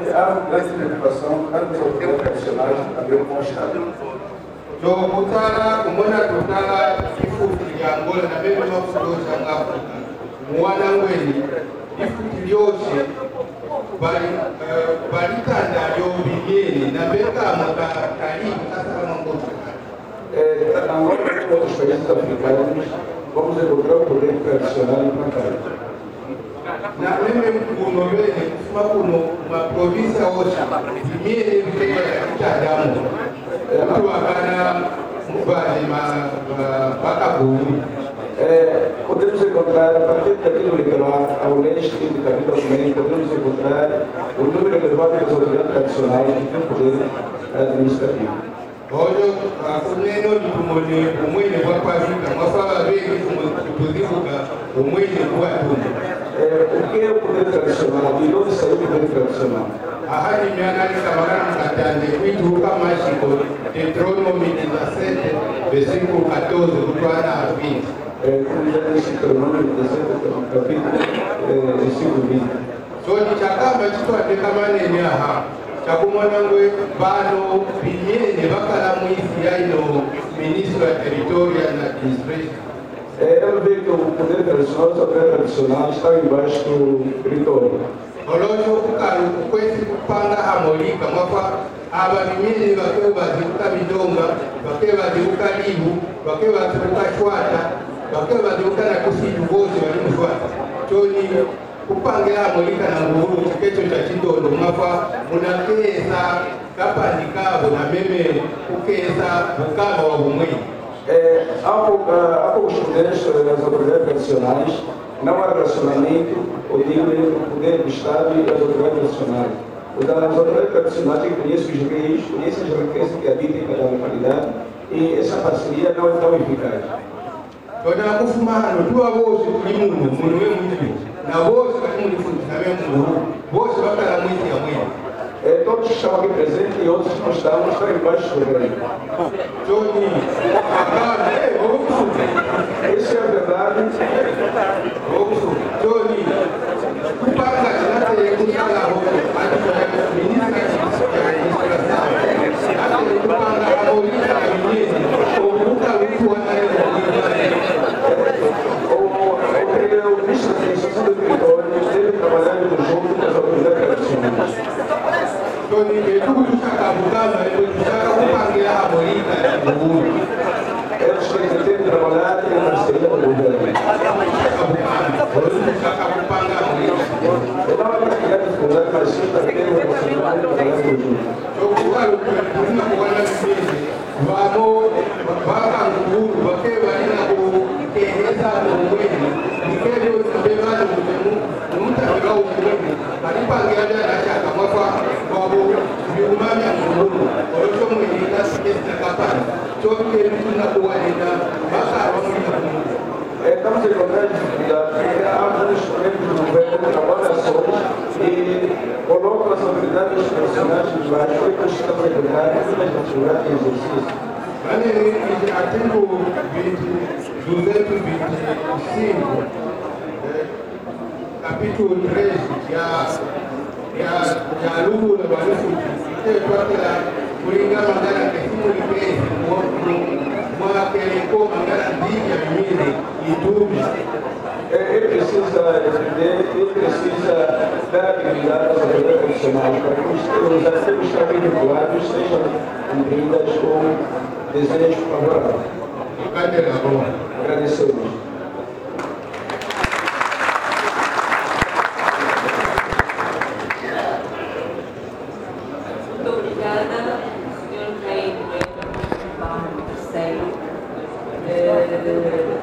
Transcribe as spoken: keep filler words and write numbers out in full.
há grande preocupação, tanto nos autoridades tradicionais, também com o Estado. Jo kutala kumona kutala ifuti ya Angola na bebe mafulo za Afrika. Mwana ngweni ifuti lyose bali bali tanda yo bigeni na beka maka karibu sasa kama ngoto. Eh, Angola e outros países africanos vamos encontrar o poder tradicional implantado. Na mimi mkuno bene kufuma kuno ma province wote bigeni bigeni ya damu. Mtu akana mubali makabuhi. Podemos encontrar, a partir daquilo litoral ao leste de Cabo Verde, podemos encontrar o número elevado das autoridades tradicionais que têm poder administrativo. Olha, a Funeno de Pumone, o Moine vai para a vida, mas fala bem que o divulga, o Moine vai tudo. O que é o poder tradicional? E onde saiu o poder tradicional? A Rádio Mianari Camarão Catane, o Ituca Mágico, Deuteronômio dezessete, versículo quatorze, do Tuana a vinte. Como já disse, Deuteronômio dezessete, capítulo versículo vinte. So, de Chacama, de Tua de Camarene, a Chacumanangwe, Bano, Pinhene, Bacalamuisi, aí no ministro da Territória na Administração. Ela vê que o poder tradicional, o poder tradicional está embaixo do território. Olojo kukaru kwezi kupanga amolika mwafa abamimini bakewe bazibuka bidonga bakewe bazibuka libu bakewe bazibuka shwata bakewe bazibuka na kusidu bozi bali mushwata choni kupangira amolika na nguhuru chikecho cha chidondo mwafa munakeza kapandikabo na meme kukeza bukaba wa bumwini. Há poucos poderes das autoridades tradicionais, não há relacionamento ou digo entre o poder do Estado e as autoridades tradicionais. As autoridades tradicionais conhecem os reis, conhecem as riquezas que habitam em cada localidade e essa parceria não é tão eficaz. Toda a confirmação, tua voz de mundo, mundo é muito bem. Na voz que mundo funciona é mundo, voz vai para muito e muito. É, todos que estão aqui presentes e outros que não estão, estão embaixo do governo. Johnny, isso é a verdade. Johnny, o Papa já tem que usar a roupa, a ministra da administração, a ministra da política, ou nunca o o ministro da administração do território deve trabalhar junto com as autoridades tradicionais. Tony, que tudo está acabando, ele está compartilhando a política do mundo. Eles têm que trabalhar em parceria com o governo. Ele está acabando a política. Eu não vou criar dificuldade, mas sim para ter uma possibilidade de trabalhar junto. Eu quero que uma coisa assim, vamos, vamos no mundo, porque vai na rua, que essa não é, e que eu também vai no mundo, não está legal o mundo. Ali para ganhar na chata, mas vamos filmar minha mundo, ou eu chamo ele da ciência capaz, só que ele não na rua ainda, mas vamos no mundo. Estamos a encontrar dificuldades, porque há alguns projetos do governo que trabalham ações e colocam as autoridades nacionais de baixo e que estão a encontrar todas as atividades em exercício. Artigo duzentos e vinte e cinco, capítulo três, ya lugha na marufu kwa kulinga magana kesimu lipezi mwakeleko magana dhidi ya mimini itubi. Ele precisa defender, ele precisa dar habilidade às autoridades profissionais para que os acertos que estão vinculados sejam cumpridas com desejos favoráveis. Agradecemos.